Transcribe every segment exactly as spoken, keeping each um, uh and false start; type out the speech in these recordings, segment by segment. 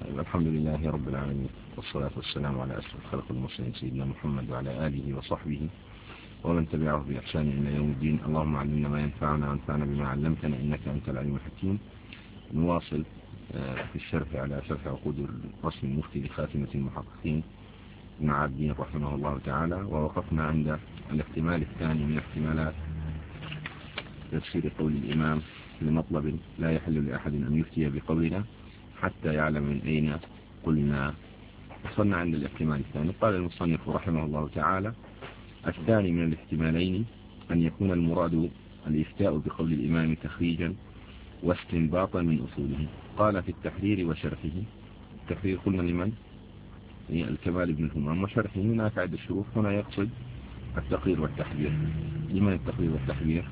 الحمد لله رب العالمين، والصلاة والسلام على أشرف خلق المرسلين سيدنا محمد وعلى آله وصحبه ومن تبعه بإحسان إلى يوم الدين. اللهم علمنا ما ينفعنا وانفعنا بما علمتنا إنك أنت العليم الحكيم. نواصل في الشرح على شرح عقود الرسم المفتي لخاتمة المحققين ابن عابدين رحمه الله تعالى، ووقفنا عند الاحتمال الثاني من احتمالات تفسير قول الإمام لمطلب لا يحل لأحد أن يفتي بقولنا حتى يعلم من أين قلنا. وصلنا عند الاحتمال الثاني. قال المصنف رحمه الله تعالى: الثاني من الاحتمالين أن يكون المراد الإفتاء بقول الإمام تخريجا واستنباطا من أصوله. قال في التحرير وشرحه. التحرير قلنا لمن؟ الكمال بن الهمام. وشرحه هناك عدة شروط، هنا يقصد التقرير والتحبير. لمن التقرير والتحبير؟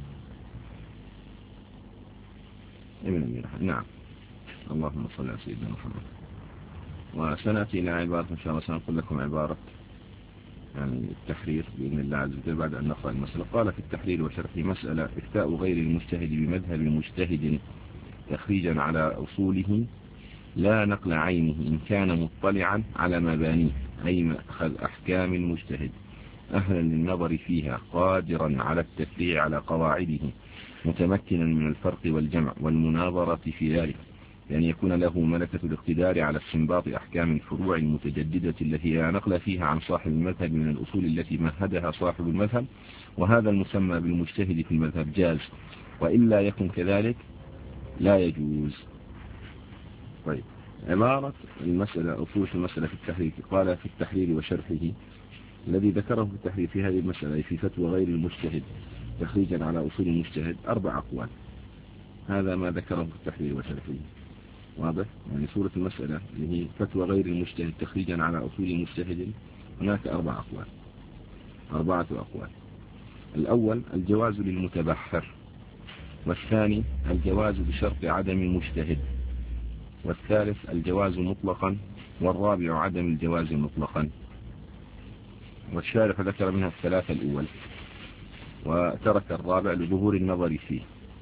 ابن أمير. نعم، اللهم صل على سيدنا محمد. وسنأتي إلى عبارة إن شاء الله، سنقول لكم عبارة يعني التحرير بإذن الله عز وجل بعد أن نقرأ المسألة. قال في التحرير وشرحه: مسألة إفتاء غير المجتهد بمذهب مجتهد تخريجا على أصوله لا نقل عينه إن كان مطلعا على مبانيه، أي مأخذ أحكام المجتهد، أهلا للنظر فيها، قادرا على التفريع على قواعده، متمكنا من الفرق والجمع والمناظرة في ذلك، لأن يكون له ملكة الاقتدار على استنباط أحكام الفروع المتجددة التي لا نقل فيها عن صاحب المذهب من الأصول التي مهدها صاحب المذهب، وهذا المسمى بالمجتهد في المذهب جاز، وإلا يكن كذلك لا يجوز. طيب، عبارة المسألة أصول المسألة في التحرير. قال في التحرير وشرحه، الذي ذكره في التحرير في هذه المسألة في فتوى غير المجتهد تخريجا على أصول المجتهد أربع أقوال. هذا ما ذكره في التحرير وشرحه. واضح؟ يعني صورة المسألة اللي هي فتوى غير المجتهد تخريجا على أصول المجتهد، هناك أربع أقوال، أربعة أقوال. الأول الجواز للمتبحر، والثاني الجواز بشرط عدم المجتهد، والثالث الجواز مطلقا، والرابع عدم الجواز مطلقا. والشارح ذكر منها الثلاثة الأول وترك الرابع لظهور النظر فيه.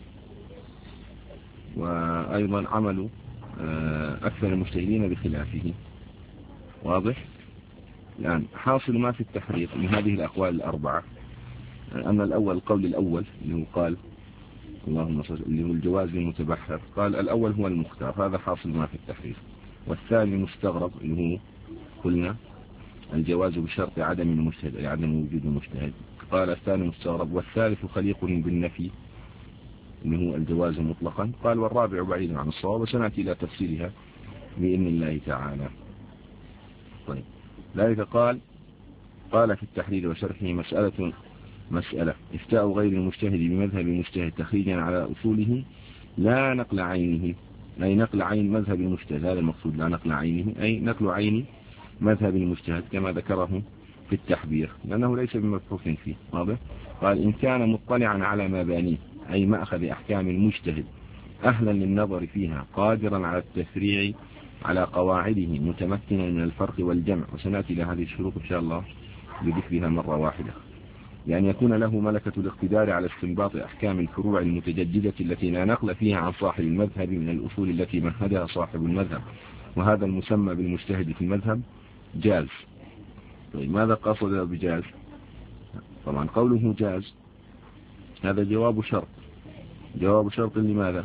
وأيضا عمل أكثر المجتهدين بخلافه. واضح؟ الآن حاصل ما في التحرير من هذه الأقوال الأربعة أن الأول القول الأول اللي هو قال اللهم صل اللي هو الجواز المتبحر، قال الأول هو المختار، هذا حاصل ما في التحرير. والثاني مستغرب اللي هو قلنا الجواز بشرط عدم المجتهد، أي عدم وجود المجتهد، قال الثاني مستغرب. والثالث خليق بالنفي اللي هو الجواز مطلقا، قال والرابع بعيد عن الصواب، وسنأتي إلى تفسيرها بإذن الله تعالى. طيب، ذلك قال قال في التحرير وشرحه: مسألة مسألة إفتاء غير المجتهد بمذهب المجتهد تخريجا على أصوله لا نقل عينه، أي نقل عين مذهب المجتهد، هذا المقصود، لا نقل عينه أي نقل عين مذهب المجتهد كما ذكره في التحبير، لأنه ليس بمبحوث فيه. واضح؟ قال إن كان مطلعا على مبانيه، أي مأخذ أحكام المجتهد، أهلا للنظر فيها، قادرا على التفريع على قواعده، متمكنا من الفرق والجمع. وسنأتي إلى هذه الشروط إن شاء الله بذكرها مرة واحدة. يعني يكون له ملكة الاقتدار على استنباط أحكام الفروع المتجددة التي لا نقل فيها عن صاحب المذهب من الأصول التي مهدها صاحب المذهب، وهذا المسمى بالمجتهد في المذهب جاز. طيب، ماذا قصد بجاز؟ طبعا قوله جاز هذا جواب شرط. جواب شرط لماذا؟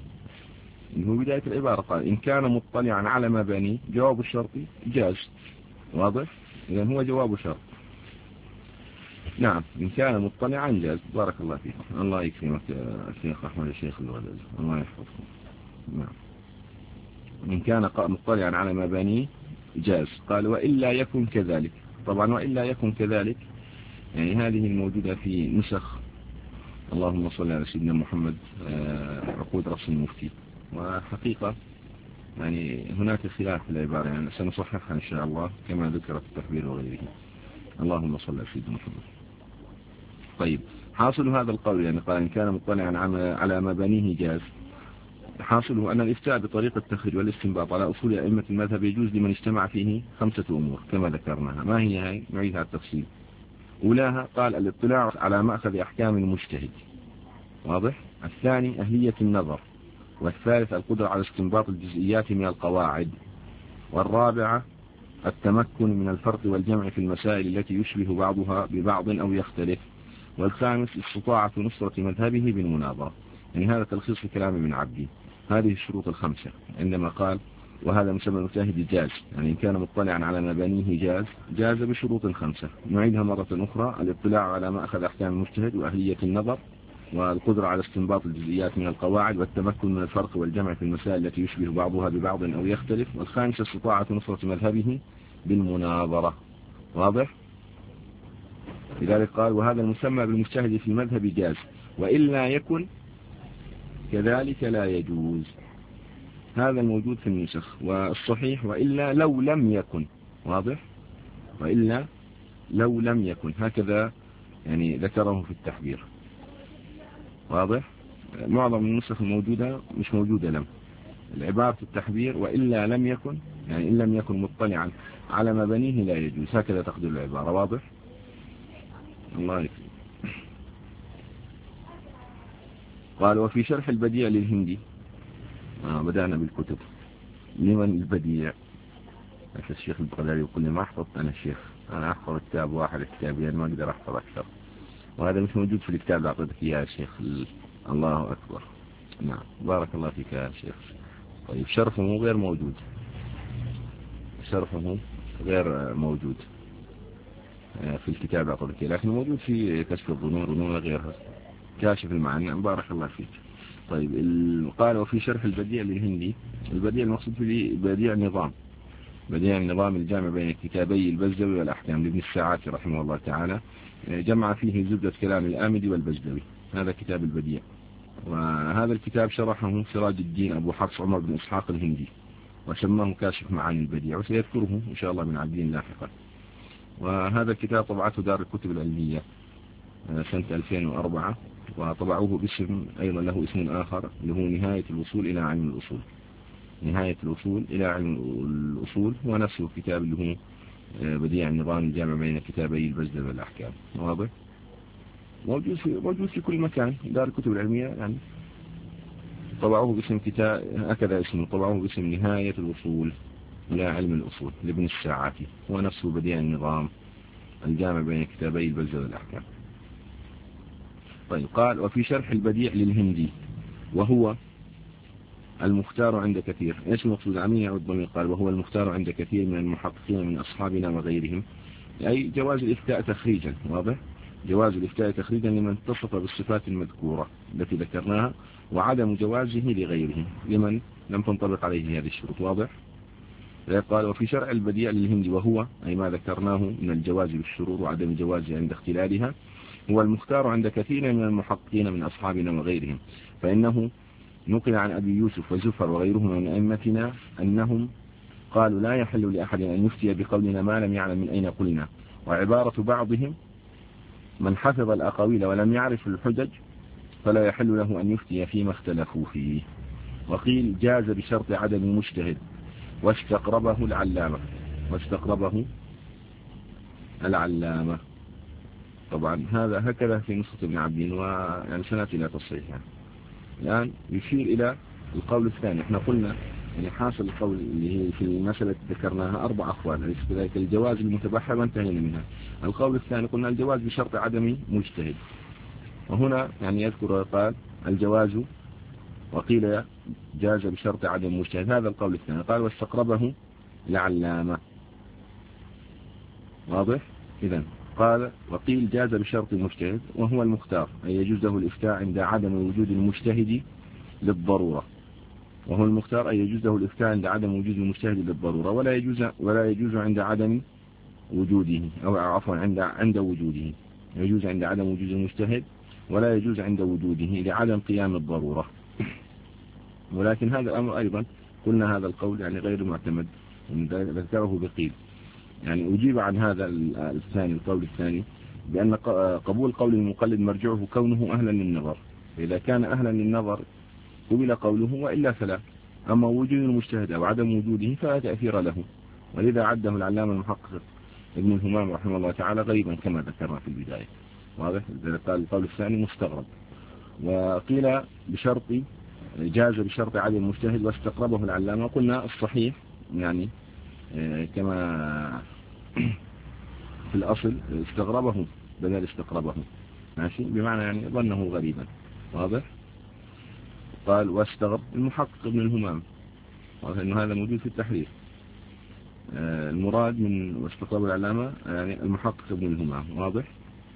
إنه بداية العبارة قال إن كان مطلعا على مبانيه، جواب الشرط جاز. واضح؟ إذن هو جواب شرط. نعم، إن كان مطلعا جاز. بارك الله فيك، الله يكرمك الشيخ أحمد الشيخ الغزالي، الله يحفظكم. نعم، إن كان مطلعا على مبانيه جاز. قال وإلا يكن كذلك. طبعا وإلا يكن كذلك يعني هذه الموجودة في نسخ اللهم صل على سيدنا محمد عقود رسم المفتي. وحقيقة يعني هناك خلاف في العبارة، يعني سنصححها إن شاء الله كما ذكر في التحبير وغيره. اللهم صل على سيدنا محمد. طيب، حاصل هذا القول يعني قال إن كان مطلعا على مبانيه جاز، حاصله أن الإفتاء بطريقة التخريج والاستنباط على أصول أئمة المذهب يجوز لمن اجتمع فيه خمسة أمور كما ذكرناها. ما هي هاي؟ نعيدها التفصيل. أولاها قال الاطلاع على مأخذ أحكام المجتهد. واضح؟ الثاني أهلية النظر. والثالث القدرة على استنباط الجزئيات من القواعد. والرابعة التمكن من الفرق والجمع في المسائل التي يشبه بعضها ببعض أو يختلف، والخامس استطاعة نصرة مذهبه بالمناظرة. يعني هذا تلخيص كلام ابن عبدي. هذه الشروط الخمسة عندما قال وهذا مسمى المجتهد جاز، يعني إن كان مطلعا على مبانيه جاز، جاز بشروط خمسة نعيدها مرة أخرى: الاطلاع على ما أخذ أحكام المجتهد وأهلية النظر، والقدرة على استنباط الجزئيات من القواعد، والتمكن من الفرق والجمع في المسائل التي يشبه بعضها ببعض أو يختلف، والخامسة استطاعة نصرة مذهبه بالمناظرة. واضح؟ لذلك قال وهذا المسمى بالمجتهد في المذهب جاز، وإلا يكن كذلك لا يجوز. هذا الموجود في النسخ، والصحيح وإلا لو لم يكن. واضح؟ وإلا لو لم يكن، هكذا يعني ذكره في التحبير. واضح؟ معظم النسخ الموجودة مش موجودة لم، العبارة التحبير وإلا لم يكن، يعني إن لم يكن مطلعا على مبانيه لا يجوز، هكذا تقدر العبارة. واضح؟ الله يكفي. قال وفي شرح البديع للهندي، آه بدأنا بالكتب. لمن البديع؟ الشيخ البغدادي يقول لي ما أحفظت أنا الشيخ، أنا أحفظ كتاب واحد كتابين ما أقدر أحفظ أكثر، وهذا مش موجود في الكتاب اللي أعطيتك إياه يا شيخ. الله أكبر. نعم بارك الله فيك يا شيخ. طيب شرحه غير موجود، شرحه غير موجود في الكتاب أعطيتك، لكن موجود في كشف الظنون وغيرها، كاشف المعنى. بارك الله فيك. طيب قال وفي شرح البديع للهندي، البديع المقصود في بديع النظام، بديع النظام الجامع بين كتابي البزدوي والأحكام لابن الساعات رحمه الله تعالى، جمع فيه زبدة كلام الآمدي والبزدوي، هذا كتاب البديع. وهذا الكتاب شرحه سراج الدين أبو حفص عمر بن إسحاق الهندي، وسماه كاشف معاني البديع، وسيذكره إن شاء الله من عبدين لاحقا. وهذا الكتاب طبعته دار الكتب العلمية سنة ألفين وأربعة، وطبعوه باسم أيضا له اسم آخر اللي هو نهاية الوصول إلى علم الأصول. نهاية الوصول إلى علم الأصول هو نفسه الكتاب اللي هو بديع النظام الجامع بين كتابي البزدوي والأحكام. واضح؟ موجود في موجود في كل مكان، دار الكتب العلمية يعني طبعوه باسم كتاب هكذا اسمه، طبعوه باسم نهاية الوصول إلى علم الأصول لابن الساعاتي، هو نفسه بديع النظام الجامع بين كتابي البزدوي والأحكام. طيب قال وفي شرح البديع للهندي وهو المختار عند كثير. ايش المقصود؟ عمية والضمير. قال وهو المختار عند كثير من المحققين من أصحابنا وغيرهم، أي جواز الإفتاء تخريجا. واضح؟ جواز الإفتاء تخريجا لمن اتصف بالصفات المذكورة التي ذكرناها، وعدم جوازه لغيره لمن لم تنطبق عليه هذه الشروط. واضح؟ قال وفي شرع البديع للهندي وهو أي ما ذكرناه من الجواز بالشروط وعدم جوازه عند اختلالها، هو المختار عند كثير من المحققين من أصحابنا وغيرهم، فإنه نقل عن أبي يوسف وزفر وغيرهم من أئمتنا أنهم قالوا لا يحل لأحد أن يفتي بقولنا ما لم يعلم من أين قلنا. وعبارة بعضهم من حفظ الأقاويل ولم يعرف الحجج فلا يحل له أن يفتي فيما اختلفوا فيه. وقيل جاز بشرط عدم مجتهد، واستقربه العلامة واستقربه العلامة طبعا هذا هكذا في نسخة ابن عبدين، ويعني سنأتي إلى تصحيحها. الآن يشير إلى القول الثاني. احنا قلنا يعني حاصل القول اللي هي في المسألة التي ذكرناها أربع أقوال، أليس كذلك؟ الجواز المتبحر وانتهينا منها. القول الثاني قلنا الجواز بشرط عدم مجتهد، وهنا يعني يذكر قال الجواز وقيل جاز بشرط عدم مجتهد، هذا القول الثاني. قال واستقربه العلامة. واضح؟ إذن قال وقيل جاز بشرط المجتهد وهو المختار، أي يجوز له الإفتاء عند عدم وجود المجتهد للضرورة، وهو المختار أي يجوز له الإفتاء عند عدم وجود المجتهد للضرورة، ولا يجوز ولا يجوز عند عدم وجوده، أو عفوا عند عند وجوده. يجوز عند عدم وجود المجتهد ولا يجوز عند وجوده لعدم قيام الضرورة. ولكن هذا الأمر أيضا قلنا هذا القول يعني غير معتمد، ذكره بقيل. يعني أجيب عن هذا الثاني القول الثاني بأن قبول قول المقلد مرجعه كونه أهلا للنظر، فإذا كان أهلا للنظر قبل قوله وإلا فلا. أما وجود المجتهد أو عدم وجوده فلا تأثير له، ولذا عده العلامة المحقق ابن الهمام رحمه الله تعالى غريبا كما ذكرنا في البداية. واضح؟ قال القول الثاني مستغرب. وقيل بشرط جاز بشرط عدم المجتهد واستقربه العلامة. قلنا الصحيح يعني كما في الأصل استغربه بدل استقربه، ماشي، بمعنى يعني ظنه غريبا. واضح؟ قال واستغرب المحقق ابن الهمام، واضح أنه هذا موجود في التحرير. المراد من واستقرب العلامة يعني المحقق ابن الهمام. واضح؟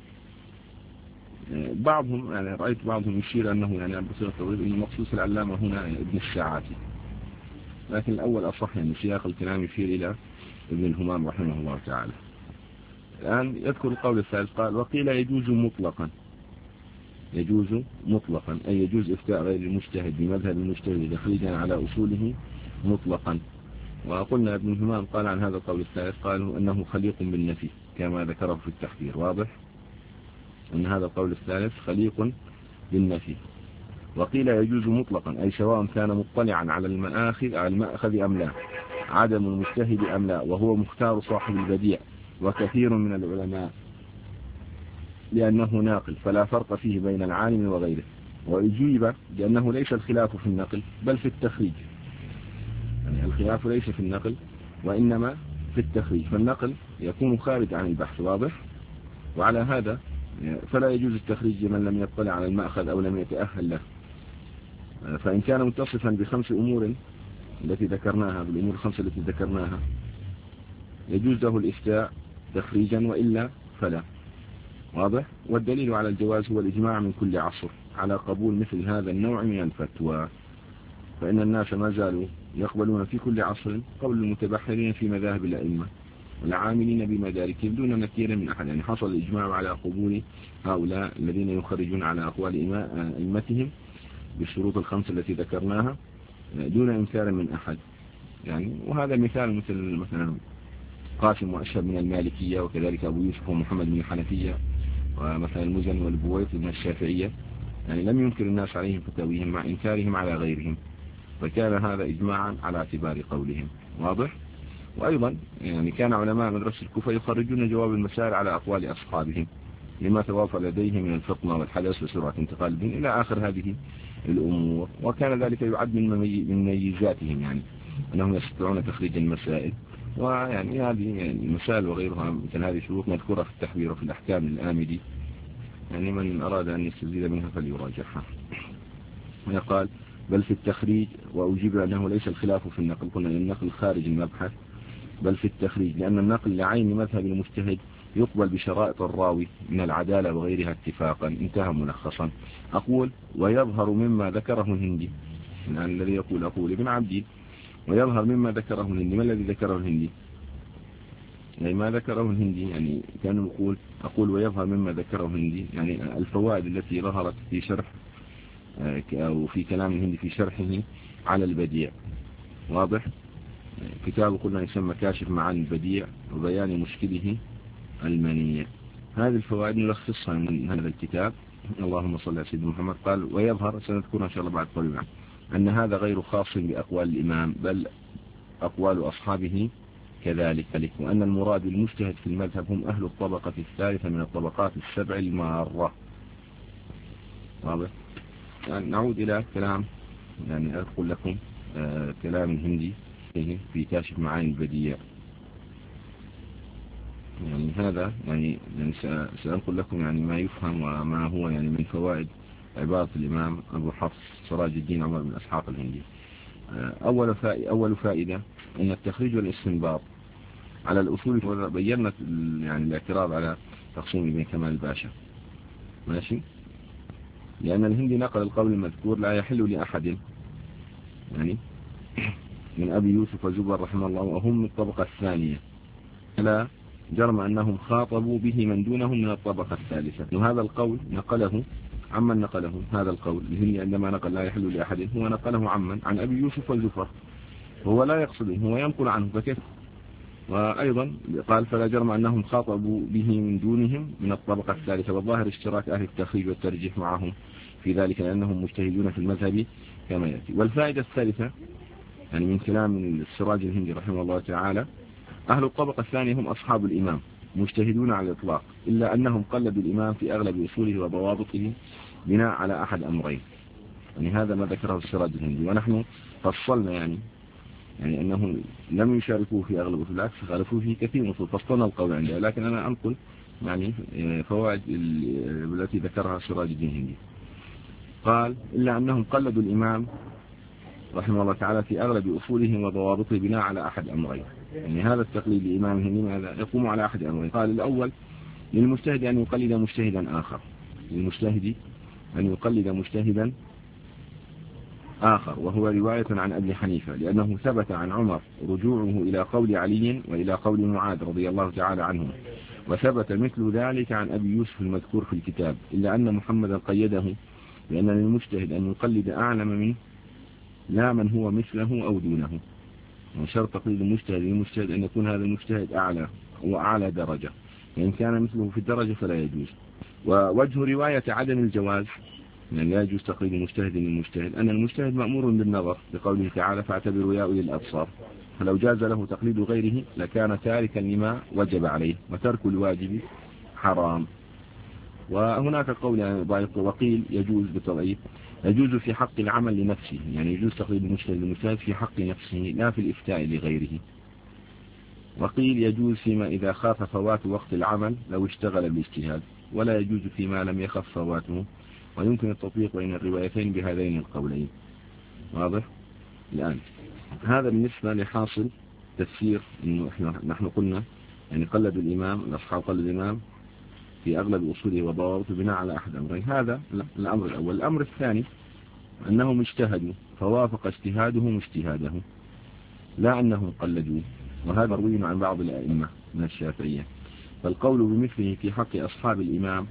بعضهم يعني رأيت بعضهم يشير أنه يعني بصيغة التوضيح أن مقصود العلامة هنا ابن الساعاتي، لكن الأول أصح، يعني سياق الكلام يشير إلى ابن الهمام رحمه الله تعالى. الآن يذكر القول الثالث، قال وقيل يجوز مطلقا. يجوز مطلقا أي يجوز إفتاء غير المجتهد بمذهب المجتهد تخريجا على أصوله مطلقا. وقلنا ابن الهمام قال عن هذا القول الثالث، قالوا أنه خليق بالنفي كما ذكره في التحذير. واضح؟ أن هذا القول الثالث خليق بالنفي. وقيل يجوز مطلقا أي سواء كان مطلعا على المآخذ على المأخذ أم لا، عدم المجتهد أم لا، وهو مختار صاحب البديع وكثير من العلماء لأنه ناقل، فلا فرق فيه بين العالم وغيره. وأجيب لأنه ليس الخلاف في النقل بل في التخريج، يعني الخلاف ليس في النقل وإنما في التخريج، فالنقل يكون خارج عن البحث. واضح؟ وعلى هذا فلا يجوز التخريج لمن لم يطلع على المأخذ أو لم يتأهل له، فإن كان متصفا بخمس أمور التي ذكرناها، بالأمور الخمسة التي ذكرناها، يجوز له الإفتاء تخريجا، وإلا فلا. واضح؟ والدليل على الجواز هو الإجماع من كل عصر على قبول مثل هذا النوع من الفتوى، فإن الناس ما زالوا يقبلون في كل عصر قول المتبحرين في مذاهب الأئمة والعاملين بمداركهم دون نكير من أحد، يعني حصل الإجماع على قبول هؤلاء الذين يخرجون على أقوال أئمتهم بالشروط الخمسة التي ذكرناها دون إنكار من أحد. يعني وهذا مثال مثل مثلا قاسم وأشهب من المالكية، وكذلك أبو يوسف ومحمد من الحنفية، ومثلا المزني والبويط من الشافعية، يعني لم ينكر الناس عليهم فتاويهم مع إنكارهم على غيرهم، فكان هذا إجماعا على اعتبار قولهم. واضح؟ وأيضا يعني كان علماء مدرسة الكوفة يخرجون جواب المسائل على أقوال أصحابهم لما توافر لديهم من الفطنة والحدث وسرعة انتقال بهم إلى آخر هذه الأمور، وكان ذلك يعد من مميزاتهم، يعني أنهم يستطيعون تخريج المسائل. ويعني هذه يعني المسائل وغيرها مثل هذه الشروط مذكورة في التحبير وفي الأحكام الآمدي، يعني من أراد أن يستزيد منها فليراجعها. ويقال بل في التخريج، وأجيب أنه ليس الخلاف في النقل، قلنا النقل خارج المبحث، بل في التخريج، لأن النقل لعين مذهب المجتهد يقبل بشرائط الراوي من العدالة وغيرها اتفاقا. انتهى ملخصا. أقول ويظهر مما ذكره الهندي، يعني الذي يقول أقول ابن عبدي، ويظهر مما ذكره الهندي. ما الذي ذكره الهندي؟ يعني ما ذكره الهندي يعني كان يقول أقول ويظهر مما ذكره الهندي، يعني الفوائد التي ظهرت في شرح أو في كلام الهندي في شرحه على البديع. واضح؟ كتاب قلنا يسمى كاشف معاني البديع وبيان مشكله المنيع. هذه الفوائد نلخصها من هذا الكتاب. اللهم صل على سيدنا محمد. قال ويظهر، سنذكرها إن شاء الله بعد قليل، أن هذا غير خاص بأقوال الإمام بل أقوال أصحابه كذلك، وأن المراد المجتهد في المذهب هم أهل الطبقة الثالثة من الطبقات السبع المارة. واضح؟ يعني نعود إلى كلام، يعني أقول لكم آه كلام الهندي في كاشف معاني البديع. يعني هذا يعني, يعني سأنقل لكم يعني ما يفهم وما هو يعني من فوائد عبارة الإمام أبو حفص سراج الدين عمر بن إسحاق الهندي. أول فائدة, أول فائدة أن التخريج والاستنباط على الأصول، بيّنت يعني الاعتراض على تقسيم ابن كمال الباشا، ماشي، لأن الهندي نقل القول المذكور لا يحل لأحد يعني من أبي يوسف وزبر رحمه الله وهم من الطبقة الثانية، لا جرم أنهم خاطبوا به من دونهم من الطبقة الثالثة. وهذا القول نقله عمن نقله، هذا القول الهندي عندما نقل لا يحل لأحد هو نقله عمن عن أبي يوسف وزفر، وهو لا يقصده، هو ينقل عنه، فكيف؟ وأيضا قال فلا جرم أنهم خاطبوا به من دونهم من الطبقة الثالثة، والظاهر اشتراك أهل التخريج والترجيح معهم في ذلك لأنهم مجتهدون في المذهب كما يأتي. والفائدة الثالثة يعني من كلام السراج الهندي رحمه الله تعالى، أهل الطبقة الثانية هم أصحاب الإمام مجتهدون على الإطلاق، إلا أنهم قلدوا الإمام في أغلب أصوله وضوابطه بناء على أحد أمرين. يعني هذا ما ذكره السراج الهندي، ونحن فصلنا يعني يعني أنهم لم يشاركوه في أغلب الأصول، بالعكس خالفوه في كثير من الأصول، فاصطنع القول عنده. لكن أنا أنقل يعني فوائد التي ذكرها سراج الدين الهندي. قال إلا أنهم قلدوا الإمام رحمه الله تعالى في أغلب أصوله وضوابطه بناء على أحد أمرين. يعني هذا التقليد لإمام الهندي ماذا يقوم على أحد أمرين. قال الأول للمجتهد أن يقلد مجتهدا آخر، للمجتهد أن يقلد مجتهدا آخر، وهو رواية عن أبي حنيفة، لأنه ثبت عن عمر رجوعه إلى قول علي وإلى قول معاذ رضي الله تعالى عنهم، وثبت مثل ذلك عن أبي يوسف المذكور في الكتاب، إلا أن محمدا قيده لأن للمجتهد أن يقلد أعلم منه لا من هو مثله أو دونه. وشرط تقليد المجتهد للمجتهد أن يكون هذا المجتهد أعلى وأعلى درجة، فإن كان مثله في الدرجة فلا يجوز. ووجه رواية عدم الجواز يعني لا يجوز تقليد المجتهد للمجتهد أن المجتهد مأمور بالنظر بقوله تعالى فاعتبروا يا أولي الأبصار، فلو جاز له تقليد غيره لكان تاركا لما وجب عليه، وترك الواجب حرام. وهناك قول يعني ضعيف وقيل يجوز بالتضعيف، يجوز في حق العمل لنفسه، يعني يجوز تقليد المجتهد للمجتهد في حق نفسه لا في الإفتاء لغيره. وقيل يجوز فيما إذا خاف فوات وقت العمل لو اشتغل بالاجتهاد، ولا يجوز فيما لم يخف فواته، ويمكن التطبيق بين الروايتين بهذين القولين. واضح؟ الآن هذا بالنسبة لحاصل تفسير إنه نحن قلنا يعني قلد الإمام، الأصحاب قلد الإمام في أغلب أصوله وضوابطه بناء على أحد أمرين. هذا الأمر الأول. الأمر الثاني أنهم اجتهدوا فوافق اجتهادهم اجتهاده، لا أنهم قلدوه، وهذا روي عن بعض الأئمة من الشافعية. فالقول بمثله في حق أصحاب الإمام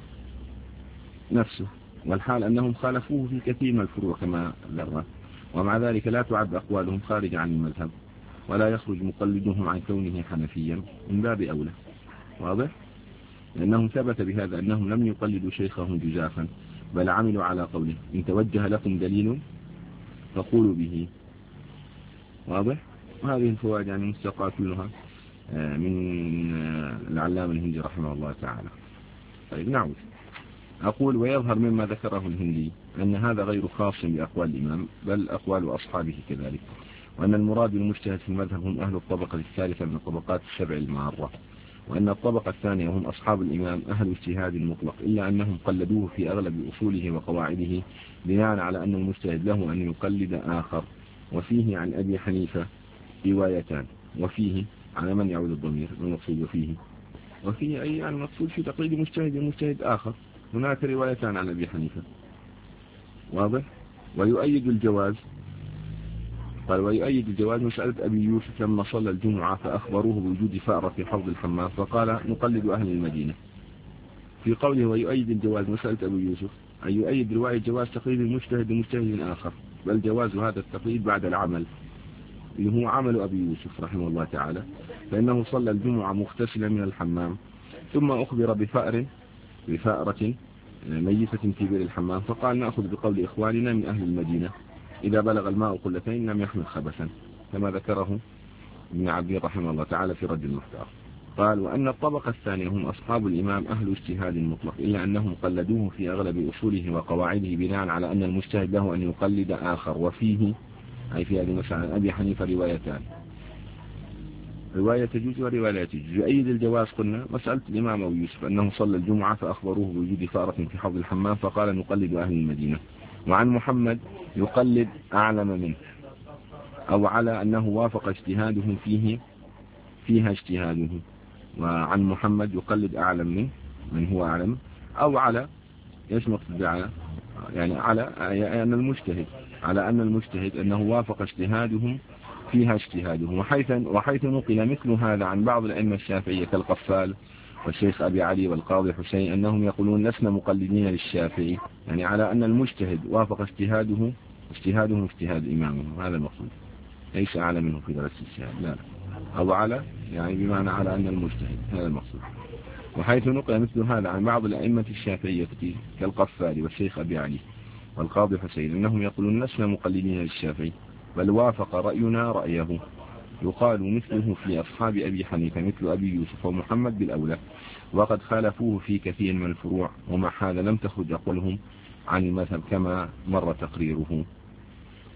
نفسه، والحال أنهم خالفوه في كثير من الفروع كما ذكرنا، ومع ذلك لا تعد أقوالهم خارج عن المذهب، ولا يخرج مقلدهم عن كونه حنفيا من باب أولى. واضح؟ لأنهم ثبت بهذا أنهم لم يقلدوا شيخهم جزافا، بل عملوا على قوله إن توجه لكم دليل فقولوا به. واضح؟ وهذه الفوائد يعني مستقاة كلها من العلامة الهندي رحمه الله تعالى. طيب نعود. أقول ويظهر مما ذكره الهندي أن هذا غير خاص بأقوال الإمام بل أقوال أصحابه كذلك، وأن المراد بالمجتهد في المذهب هم أهل الطبقة الثالثة من الطبقات السبع المعرة، وأن الطبقة الثانية هم أصحاب الإمام أهل اجتهاد المطلق، إلا أنهم قلدوه في أغلب أصوله وقواعده بناء على أن المجتهد له أن يقلد آخر. وفيه عن أبي حنيفة روايتان، وفيه على من يعود الضمير المقصود وفيه وفيه أي المقصود في تقليد مجتهد المجتهد آخر. هناك روايتان عن أبي حنيفة. واضح؟ ويؤيد الجواز، قال ويؤيد الجواز مسألة أبي يوسف لما صلى الجمعة فأخبروه بوجود فأرة في حوض الحمام فقال نقلد أهل المدينة. في قوله ويؤيد الجواز مسألة أبي يوسف أي يؤيد رواية جواز تقليد المجتهد لمجتهد آخر، بل جواز هذا التقليد بعد العمل اللي هو عمل أبي يوسف رحمه الله تعالى، فإنه صلى الجمعة مغتسلا من الحمام ثم أخبر بفأر بفأرة ميتة في بئر الحمام فقال نأخذ بقول إخواننا من أهل المدينة إذا بلغ الماء قلتين لم يحمل خبثا، كما ذكره ابن عبد رحمه الله تعالى في رد المختار. قال وأن الطبقة الثانية هم أصحاب الإمام أهل اجتهاد مطلق، إلا أنهم قلدوه في أغلب أصوله وقواعده بناء على أن المجتهد له أن يقلد آخر. وفيه أي في هذه مثلا أبي حنيفة روايتان، رواية تجوز ورواية لا تجوز. يؤيد الجواز قلنا مسألة الإمام أبو يوسف أنه صلى الجمعة فأخبروه بوجود فأرة في حوض الحمام فقال نقلد أهل المدينة. وعن محمد يقلد أعلم منه، أو على أنه وافق اجتهاده فيه فيها اجتهاده. وعن محمد يقلد أعلم منه من هو أعلم، أو على ايش مقصد على يعني على أن المجتهد على أن المجتهد أنه وافق اجتهادهم فيها اجتهادهم. وحيث وحيث نقل مثل هذا عن بعض الأئمة الشافعية كالقفال والشيخ أبي علي والقاضي حسين أنهم يقولون لسنا مقلدين للشافعي، يعني على أن المجتهد وافق اجتهاده اجتهادهم اجتهاد إمامهم، هذا المقصود، ليس أعلى منه في درجة الاجتهاد، لا أو على يعني بمعنى على أن المجتهد، هذا المقصود. وحيث نقل مثل هذا عن بعض الأئمة الشافعية كالقفال والشيخ أبي علي والقاضي حسين أنهم يقولون لسنا مقلدين للشافعي بل وافق رأينا رأيه، يقال مثله في أصحاب أبي حنيفة مثل أبي يوسف ومحمد بالأولى، وقد خالفوه في كثير من الفروع، ومع هذا لم تخرج أقوالهم عن المذهب كما مر تقريره.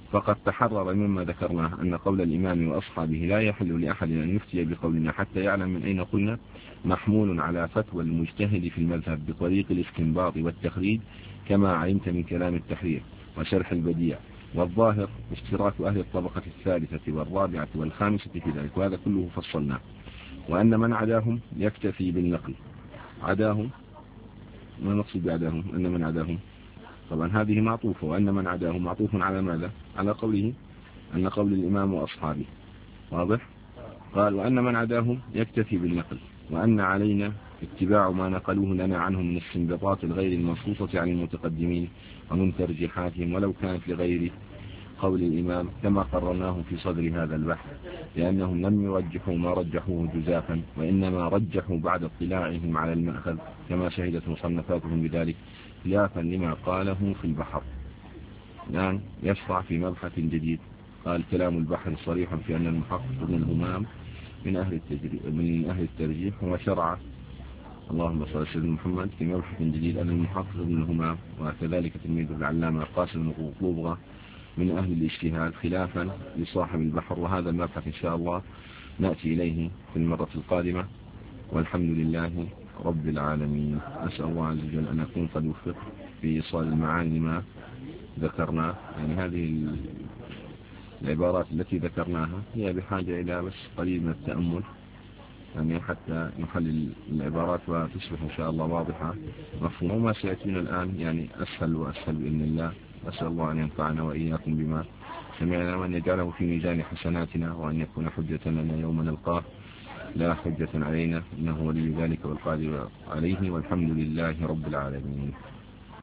فقد تحرر مما ذكرناه أن قول الإمام وأصحابه لا يحل لأحد أن يفتي بقولنا حتى يعلم من أين قلنا، محمول على فتوى المجتهد في المذهب بطريق الاستنباط والتخريج، كما علمت من كلام التحرير وشرح البديع. والظاهر اشتراك أهل الطبقة الثالثة والرابعة والخامسة في ذلك، وهذا كله فصلناه. وأن من عداهم يكتفي بالنقل. عداهم، ما نقصد بعداهم؟ أن من عداهم طبعا هذه معطوفة، وأن من عداهم معطوف على ماذا؟ على قوله أن قول الإمام وأصحابه. واضح؟ قال وأن من عداهم يكتفي بالنقل، وأن علينا اتباع ما نقلوه لنا عنهم من السنبطات الغير المنصوصة عن المتقدمين ومن ترجيحاتهم، ولو كانت لغير قول الإمام، كما قررناه في صدر هذا البحث، لأنهم لم يرجحوا ما رجحوه جزافا، وإنما رجحوا بعد اطلاعهم على المأخذ، كما شهدت مصنفاتهم بذلك، خلافا لما قاله في البحر. الآن يشرع في مبحث جديد. قال كلام البحر صريح في أن المحقق ابن الهمام من أهل التجريح من أهل الترجيح، وشرع اللهم صل على سيدنا محمد في مبحث جديد أن المحقق ابن الهمام وكذلك تلميذ العلامة القاسم بن طوبغة من أهل الاجتهاد، خلافا لصاحب البحر. وهذا المبحث إن شاء الله نأتي إليه في المرة القادمة، والحمد لله رب العالمين. أسأل الله عز وجل أن أكون قد وفق في إيصال المعاني ما ذكرناه. يعني هذه العبارات التي ذكرناها هي بحاجة إلى بس قليل من التأمل، يعني حتى نحلل العبارات وتصبح إن شاء الله واضحة مفهومة. وما سيأتينا الآن يعني أسهل وأسهل بإذن الله. أسأل الله أن ينفعنا وإياكم بما سمعنا، وأن يجعله في ميزان حسناتنا، وأن يكون حجة لنا يوم نلقاه لا حجة علينا، إنه ولي ذلك والقادر عليه، والحمد لله رب العالمين.